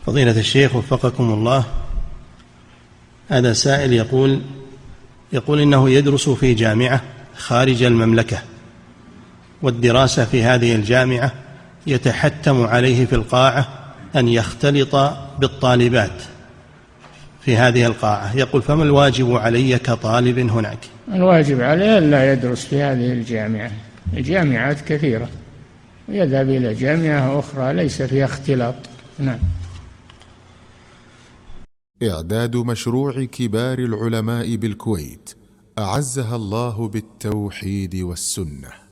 فضيلة الشيخ وفقكم الله، هذا سائل يقول إنه يدرس في جامعة خارج المملكة، والدراسة في هذه الجامعة يتحتم عليه في القاعة أن يختلط بالطالبات في هذه القاعة. يقول: فما الواجب علي كطالب هناك؟ الواجب عليه ألا يدرس في هذه الجامعة، الجامعات كثيرة، ويذهب إلى جامعة أخرى ليس فيها اختلاط. نعم. إعداد مشروع كبار العلماء بالكويت أعزها الله بالتوحيد والسنة.